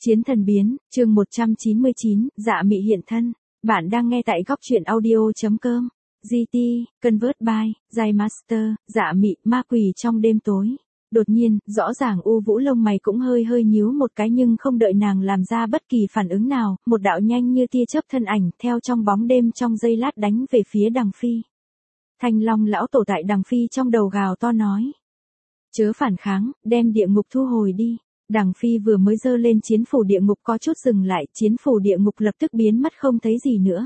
Chiến thần biến, chương 199, dạ mị hiện thân. Bạn đang nghe tại góc truyện audio.com. GT, Convert by, Giai Master, dạ mị, ma quỷ trong đêm tối. Đột nhiên, rõ ràng U Vũ lông mày cũng hơi nhíu một cái nhưng không đợi nàng làm ra bất kỳ phản ứng nào, một đạo nhanh như tia chớp thân ảnh theo trong bóng đêm trong giây lát đánh về phía Đằng Phi. Thanh Long lão tổ tại Đằng Phi trong đầu gào to nói. Chớ phản kháng, đem địa ngục thu hồi đi. Đằng Phi vừa mới giơ lên chiến phủ địa ngục có chút dừng lại, chiến phủ địa ngục lập tức biến mất không thấy gì nữa.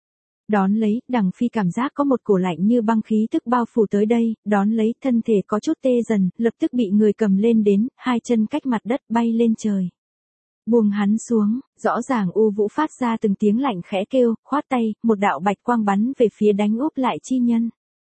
Đón lấy, Đằng Phi cảm giác có một cổ lạnh như băng khí tức bao phủ tới đây, đón lấy, thân thể có chút tê dần, lập tức bị người cầm lên đến, hai chân cách mặt đất bay lên trời. Buông hắn xuống, rõ ràng U Vũ phát ra từng tiếng lạnh khẽ kêu, khoát tay, một đạo bạch quang bắn về phía đánh úp lại chi nhân.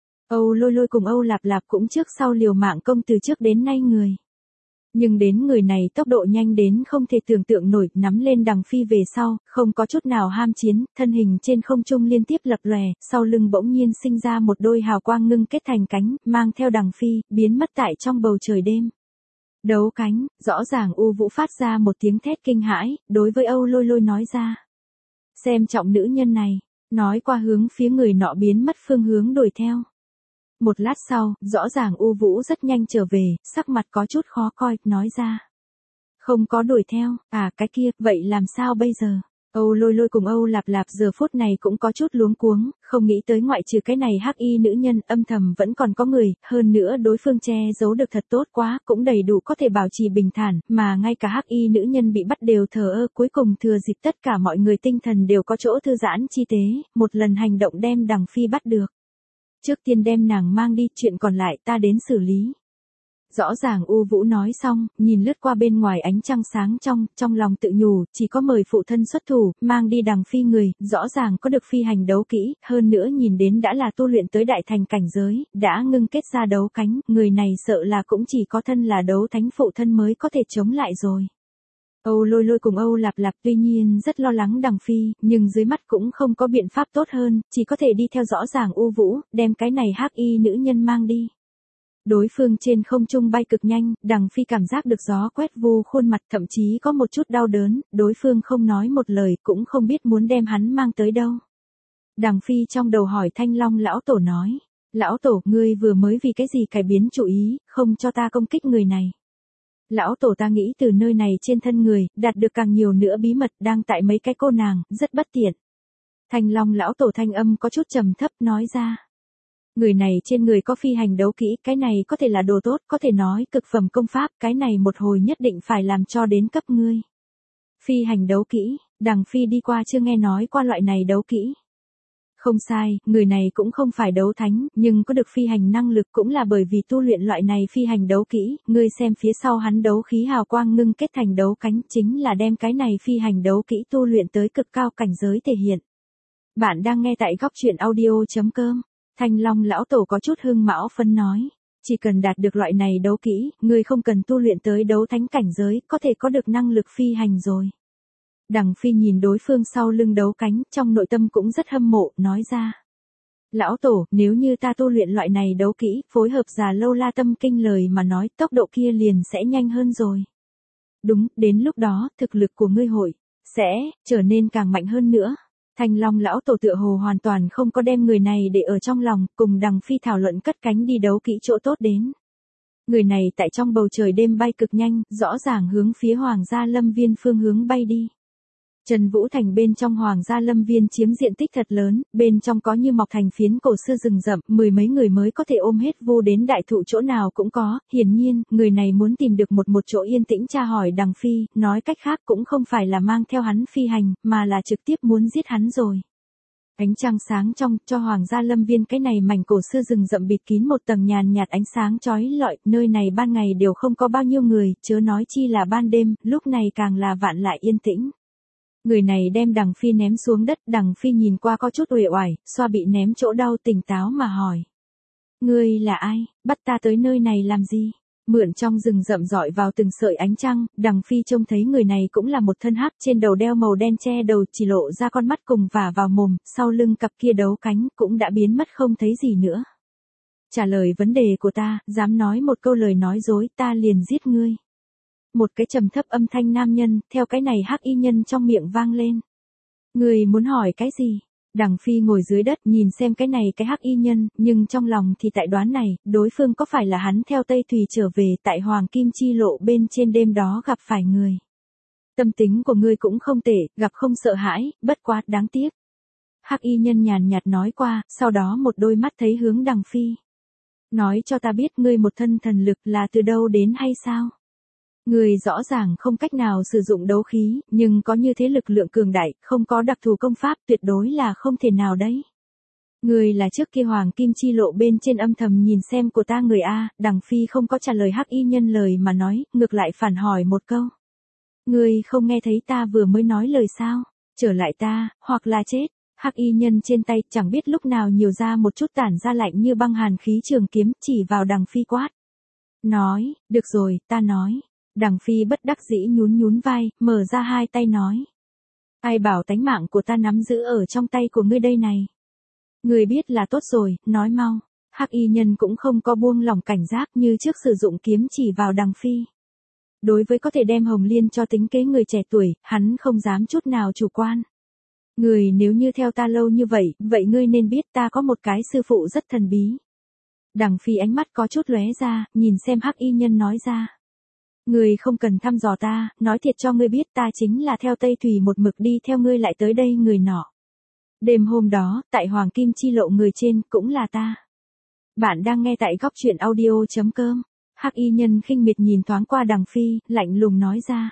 Âu Lôi Lôi cùng Âu Lạp Lạp cũng trước sau liều mạng công từ trước đến nay người. Nhưng đến người này tốc độ nhanh đến không thể tưởng tượng nổi, nắm lên Đằng Phi về sau, không có chút nào ham chiến, thân hình trên không trung liên tiếp lập lòe, sau lưng bỗng nhiên sinh ra một đôi hào quang ngưng kết thành cánh, mang theo Đằng Phi, biến mất tại trong bầu trời đêm. Đấu cánh, rõ ràng U Vũ phát ra một tiếng thét kinh hãi, đối với Âu Lôi Lôi nói ra. Xem trọng nữ nhân này, nói qua hướng phía người nọ biến mất phương hướng đuổi theo. Một lát sau, rõ ràng U Vũ rất nhanh trở về, sắc mặt có chút khó coi, nói ra. Không có đuổi theo, cái kia, vậy làm sao bây giờ? Âu Lôi Lôi cùng Âu Lạp Lạp giờ phút này cũng có chút luống cuống, không nghĩ tới ngoại trừ cái này hắc y nữ nhân âm thầm vẫn còn có người, hơn nữa đối phương che giấu được thật tốt quá, cũng đầy đủ có thể bảo trì bình thản, mà ngay cả hắc y nữ nhân bị bắt đều thờ ơ, cuối cùng thừa dịp tất cả mọi người tinh thần đều có chỗ thư giãn chi tế, một lần hành động đem Đằng Phi bắt được. Trước tiên đem nàng mang đi, chuyện còn lại ta đến xử lý. Rõ ràng U Vũ nói xong, nhìn lướt qua bên ngoài ánh trăng sáng trong lòng tự nhủ, chỉ có mời phụ thân xuất thủ, mang đi Đằng Phi người, rõ ràng có được phi hành đấu kỹ, hơn nữa nhìn đến đã là tu luyện tới đại thành cảnh giới, đã ngưng kết ra đấu cánh, người này sợ là cũng chỉ có thân là đấu thánh phụ thân mới có thể chống lại rồi. Âu Lôi Lôi cùng Âu Lạp Lạp tuy nhiên rất lo lắng Đằng Phi, nhưng dưới mắt cũng không có biện pháp tốt hơn, chỉ có thể đi theo rõ ràng U Vũ, đem cái này hắc y nữ nhân mang đi. Đối phương trên không trung bay cực nhanh, Đằng Phi cảm giác được gió quét vu khuôn mặt, thậm chí có một chút đau đớn, đối phương không nói một lời cũng không biết muốn đem hắn mang tới đâu. Đằng Phi trong đầu hỏi Thanh Long lão tổ nói, lão tổ, ngươi vừa mới vì cái gì cải biến chủ ý, không cho ta công kích người này. Lão tổ, ta nghĩ từ nơi này trên thân người, đạt được càng nhiều nữa bí mật đang tại mấy cái cô nàng, rất bất tiện. Thanh Long lão tổ thanh âm có chút trầm thấp nói ra. Người này trên người có phi hành đấu kỹ, cái này có thể là đồ tốt, có thể nói cực phẩm công pháp, cái này một hồi nhất định phải làm cho đến cấp ngươi. Phi hành đấu kỹ, Đằng Phi đi qua chưa nghe nói qua loại này đấu kỹ. Không sai, người này cũng không phải đấu thánh, nhưng có được phi hành năng lực cũng là bởi vì tu luyện loại này phi hành đấu kỹ, ngươi xem phía sau hắn đấu khí hào quang ngưng kết thành đấu cánh, chính là đem cái này phi hành đấu kỹ tu luyện tới cực cao cảnh giới thể hiện. Bạn đang nghe tại góc truyện audio.com. Thanh Long lão tổ có chút hương mão phân nói, chỉ cần đạt được loại này đấu kỹ, ngươi không cần tu luyện tới đấu thánh cảnh giới, có thể có được năng lực phi hành rồi. Đằng Phi nhìn đối phương sau lưng đấu cánh, trong nội tâm cũng rất hâm mộ, nói ra. Lão tổ, nếu như ta tu luyện loại này đấu kỹ, phối hợp già lâu la tâm kinh lời mà nói, tốc độ kia liền sẽ nhanh hơn rồi. Đúng, đến lúc đó, thực lực của ngươi hội sẽ trở nên càng mạnh hơn nữa. Thanh Long lão tổ tựa hồ hoàn toàn không có đem người này để ở trong lòng, cùng Đằng Phi thảo luận cất cánh đi đấu kỹ chỗ tốt đến. Người này tại trong bầu trời đêm bay cực nhanh, rõ ràng hướng phía Hoàng gia Lâm Viên phương hướng bay đi. Trần Vũ Thành bên trong Hoàng gia Lâm Viên chiếm diện tích thật lớn, bên trong có như mọc thành phiến cổ xưa rừng rậm, mười mấy người mới có thể ôm hết vu đến đại thụ chỗ nào cũng có, hiển nhiên, người này muốn tìm được một chỗ yên tĩnh tra hỏi Đằng Phi, nói cách khác cũng không phải là mang theo hắn phi hành, mà là trực tiếp muốn giết hắn rồi. Ánh trăng sáng trong, cho Hoàng gia Lâm Viên cái này mảnh cổ xưa rừng rậm bịt kín một tầng nhàn nhạt ánh sáng chói lọi, nơi này ban ngày đều không có bao nhiêu người, chớ nói chi là ban đêm, lúc này càng là vạn lại yên tĩnh. Người này đem Đằng Phi ném xuống đất, Đằng Phi nhìn qua có chút uể oải, xoa bị ném chỗ đau tỉnh táo mà hỏi. Ngươi là ai, bắt ta tới nơi này làm gì? Mượn trong rừng rậm rọi vào từng sợi ánh trăng, Đằng Phi trông thấy người này cũng là một thân hắc, trên đầu đeo màu đen che đầu, chỉ lộ ra con mắt cùng vả vào mồm, sau lưng cặp kia đấu cánh cũng đã biến mất không thấy gì nữa. Trả lời vấn đề của ta, dám nói một câu lời nói dối ta liền giết ngươi. Một cái trầm thấp âm thanh nam nhân, theo cái này hắc y nhân trong miệng vang lên. Người muốn hỏi cái gì? Đằng Phi ngồi dưới đất nhìn xem cái này cái hắc y nhân, nhưng trong lòng thì tại đoán này, đối phương có phải là hắn theo Tây Thùy trở về tại Hoàng Kim Chi Lộ bên trên đêm đó gặp phải người. Tâm tính của ngươi cũng không tệ, gặp không sợ hãi, bất quá đáng tiếc. Hắc y nhân nhàn nhạt nói qua, sau đó một đôi mắt thấy hướng Đằng Phi. Nói cho ta biết ngươi một thân thần lực là từ đâu đến hay sao? Ngươi rõ ràng không cách nào sử dụng đấu khí, nhưng có như thế lực lượng cường đại, không có đặc thù công pháp tuyệt đối là không thể nào đấy. Ngươi là trước kia Hoàng Kim Chi Lộ bên trên âm thầm nhìn xem của ta người A, Đằng Phi không có trả lời hắc y nhân lời mà nói, ngược lại phản hỏi một câu. Ngươi không nghe thấy ta vừa mới nói lời sao? Trở lại ta, hoặc là chết. Hắc y nhân trên tay chẳng biết lúc nào nhiều ra một chút tản ra lạnh như băng hàn khí trường kiếm chỉ vào Đằng Phi quát. Nói, được rồi, ta nói. Đằng Phi bất đắc dĩ nhún nhún vai, mở ra hai tay nói. Ai bảo tánh mạng của ta nắm giữ ở trong tay của ngươi đây này. Ngươi biết là tốt rồi, nói mau. Hắc y nhân cũng không có buông lỏng cảnh giác như trước sử dụng kiếm chỉ vào Đằng Phi. Đối với có thể đem Hồng Liên cho tính kế người trẻ tuổi, hắn không dám chút nào chủ quan. Người nếu như theo ta lâu như vậy, vậy ngươi nên biết ta có một cái sư phụ rất thần bí. Đằng Phi ánh mắt có chút lóe ra, nhìn xem hắc y nhân nói ra. Ngươi không cần thăm dò ta, nói thiệt cho ngươi biết ta chính là theo Tây Thùy một mực đi theo ngươi lại tới đây người nọ. Đêm hôm đó, tại Hoàng Kim Chi Lộ người trên, cũng là ta. Bạn đang nghe tại góc truyện audio.com. Hắc y nhân khinh miệt nhìn thoáng qua Đằng Phi, lạnh lùng nói ra.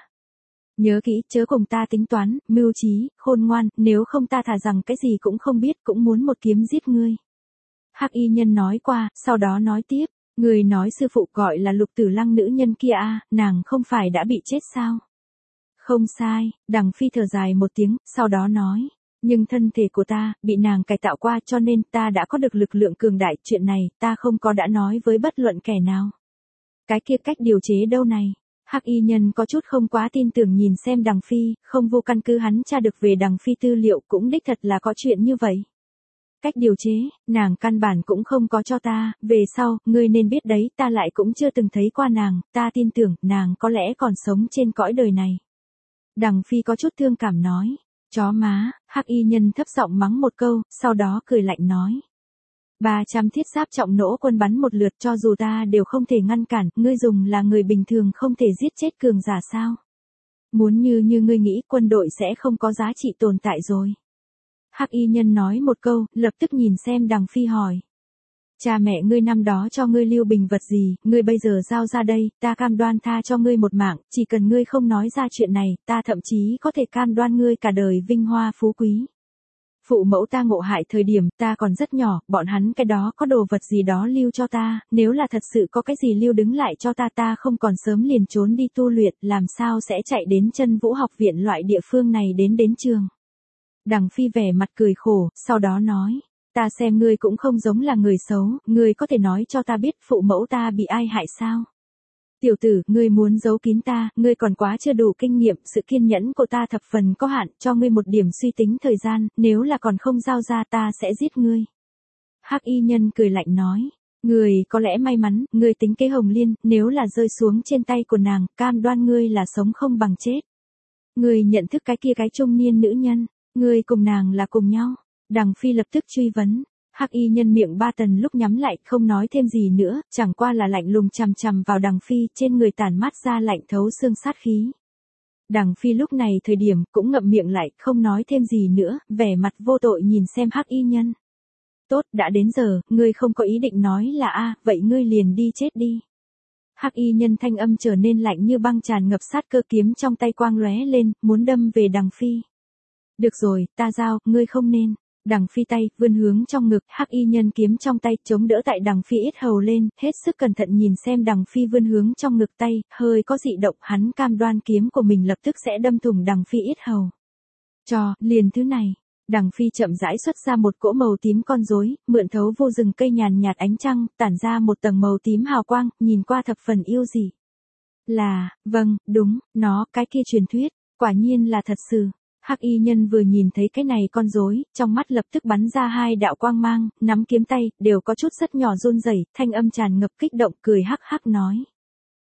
Nhớ kỹ, chớ cùng ta tính toán, mưu trí, khôn ngoan, nếu không ta thà rằng cái gì cũng không biết cũng muốn một kiếm giết ngươi. Hắc y nhân nói qua, sau đó nói tiếp, người nói sư phụ gọi là Lục Tử Lăng nữ nhân kia a, nàng không phải đã bị chết sao? Không sai, Đằng Phi thở dài một tiếng, sau đó nói, nhưng thân thể của ta, bị nàng cải tạo qua cho nên ta đã có được lực lượng cường đại, chuyện này, ta không có đã nói với bất luận kẻ nào. Cái kia cách điều chế đâu này? Hắc y nhân có chút không quá tin tưởng nhìn xem Đằng Phi, không vô căn cứ hắn tra được về Đằng Phi tư liệu cũng đích thật là có chuyện như vậy. Cách điều chế, nàng căn bản cũng không có cho ta, về sau, ngươi nên biết đấy, ta lại cũng chưa từng thấy qua nàng, ta tin tưởng, nàng có lẽ còn sống trên cõi đời này. Đằng Phi có chút thương cảm nói, chó má, hắc y nhân thấp giọng mắng một câu, sau đó cười lạnh nói. 300 thiết giáp trọng nỗ quân bắn một lượt cho dù ta đều không thể ngăn cản, ngươi dùng là người bình thường không thể giết chết cường giả sao? Muốn như ngươi nghĩ quân đội sẽ không có giá trị tồn tại rồi. Hắc y nhân nói một câu, lập tức nhìn xem Đằng Phi hỏi. Cha mẹ ngươi năm đó cho ngươi lưu bình vật gì, ngươi bây giờ giao ra đây, ta cam đoan tha cho ngươi một mạng, chỉ cần ngươi không nói ra chuyện này, ta thậm chí có thể cam đoan ngươi cả đời vinh hoa phú quý. Phụ mẫu ta ngộ hại thời điểm ta còn rất nhỏ, bọn hắn cái đó có đồ vật gì đó lưu cho ta, nếu là thật sự có cái gì lưu đứng lại cho ta không còn sớm liền trốn đi tu luyện, làm sao sẽ chạy đến Chân Vũ học viện loại địa phương này đến trường. Đằng Phi vẻ mặt cười khổ, sau đó nói, ta xem ngươi cũng không giống là người xấu, ngươi có thể nói cho ta biết phụ mẫu ta bị ai hại sao? Tiểu tử, ngươi muốn giấu kín ta, ngươi còn quá chưa đủ kinh nghiệm, sự kiên nhẫn của ta thập phần có hạn, cho ngươi một điểm suy tính thời gian, nếu là còn không giao ra ta sẽ giết ngươi. Hắc y nhân cười lạnh nói, ngươi có lẽ may mắn, ngươi tính kế Hồng Liên, nếu là rơi xuống trên tay của nàng, cam đoan ngươi là sống không bằng chết. Ngươi nhận thức cái kia cái trung niên nữ nhân, ngươi cùng nàng là cùng nhau. Đằng Phi lập tức truy vấn. Hắc y nhân miệng ba tần lúc nhắm lại, không nói thêm gì nữa, chẳng qua là lạnh lùng chằm chằm vào Đằng Phi, trên người tản mát ra lạnh thấu xương sát khí. Đằng Phi lúc này thời điểm, cũng ngậm miệng lại, không nói thêm gì nữa, vẻ mặt vô tội nhìn xem hắc y nhân. Tốt, đã đến giờ, ngươi không có ý định nói là a, vậy ngươi liền đi chết đi. Hắc y nhân thanh âm trở nên lạnh như băng tràn ngập sát cơ, kiếm trong tay quang lóe lên, muốn đâm về Đằng Phi. Được rồi, ta giao, ngươi không nên. Đằng Phi tay, vươn hướng trong ngực, hắc y nhân kiếm trong tay, chống đỡ tại Đằng Phi yết hầu lên, hết sức cẩn thận nhìn xem Đằng Phi vươn hướng trong ngực tay, hơi có dị động, hắn cam đoan kiếm của mình lập tức sẽ đâm thủng Đằng Phi yết hầu. Liền thứ này. Đằng Phi chậm rãi xuất ra một cỗ màu tím con rối, mượn thấu vô rừng cây nhàn nhạt ánh trăng, tản ra một tầng màu tím hào quang, nhìn qua thập phần yêu dị. Vâng, đúng, nó, cái kia truyền thuyết, quả nhiên là thật sự. Hắc y nhân vừa nhìn thấy cái này con rối, trong mắt lập tức bắn ra hai đạo quang mang, nắm kiếm tay, đều có chút rất nhỏ run rẩy, thanh âm tràn ngập kích động, cười hắc hắc nói.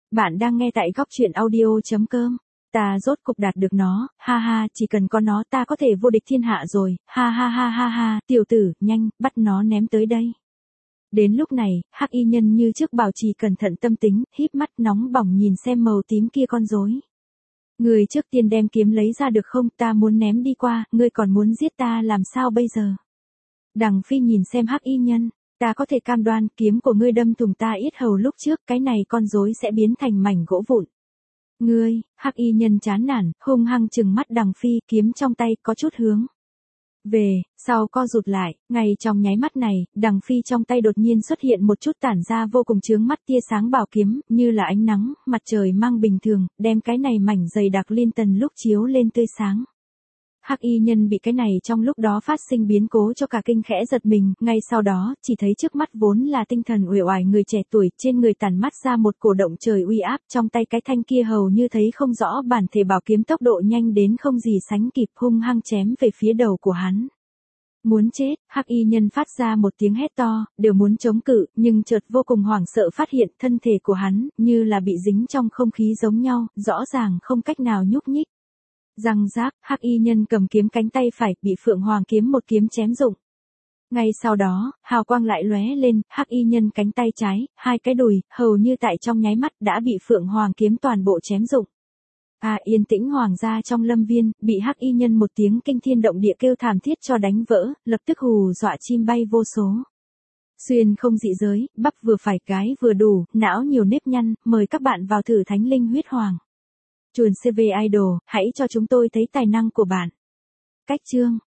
Bạn đang nghe tại góc truyện audio.com. Ta rốt cục đạt được nó, ha ha, chỉ cần có nó ta có thể vô địch thiên hạ rồi, ha ha ha ha ha, tiểu tử, nhanh, bắt nó ném tới đây. Đến lúc này, Hắc Y Nhân như trước bảo trì cẩn thận tâm tính, híp mắt nóng bỏng nhìn xem màu tím kia con rối. Người trước tiên đem kiếm lấy ra được không, ta muốn ném đi qua, ngươi còn muốn giết ta làm sao bây giờ? Đằng Phi nhìn xem Hắc Y Nhân, ta có thể cam đoan kiếm của ngươi đâm thủng ta yết hầu lúc trước, cái này con rối sẽ biến thành mảnh gỗ vụn. Ngươi, Hắc Y Nhân chán nản, hung hăng trừng mắt Đằng Phi, kiếm trong tay có chút hướng về, sau co rụt lại, ngay trong nháy mắt này, Đằng Phi trong tay đột nhiên xuất hiện một chút tản ra vô cùng chướng mắt tia sáng bảo kiếm, như là ánh nắng, mặt trời mang bình thường, đem cái này mảnh dày đặc liên tần lúc chiếu lên tươi sáng. Hắc Y Nhân bị cái này trong lúc đó phát sinh biến cố cho cả kinh khẽ giật mình, ngay sau đó, chỉ thấy trước mắt vốn là tinh thần uể oải người trẻ tuổi, trên người tản mắt ra một cổ động trời uy áp, trong tay cái thanh kia hầu như thấy không rõ bản thể bảo kiếm tốc độ nhanh đến không gì sánh kịp, hung hăng chém về phía đầu của hắn. Muốn chết, Hắc Y Nhân phát ra một tiếng hét to, đều muốn chống cự, nhưng chợt vô cùng hoảng sợ phát hiện thân thể của hắn, như là bị dính trong không khí giống nhau, rõ ràng không cách nào nhúc nhích. Răng rác, Hắc Y Nhân cầm kiếm cánh tay phải, bị Phượng Hoàng kiếm một kiếm chém rụng. Ngay sau đó, hào quang lại lóe lên, Hắc Y Nhân cánh tay trái, hai cái đùi, hầu như tại trong nháy mắt đã bị Phượng Hoàng kiếm toàn bộ chém rụng. Yên tĩnh hoàng gia trong lâm viên, bị Hắc Y Nhân một tiếng kinh thiên động địa kêu thảm thiết cho đánh vỡ, lập tức hù dọa chim bay vô số. Xuyên không dị giới, bắp vừa phải, gái vừa đủ, não nhiều nếp nhăn, mời các bạn vào thử Thánh Linh Huyết Hoàng. Chuồn CV Idol, hãy cho chúng tôi thấy tài năng của bạn. Cách chương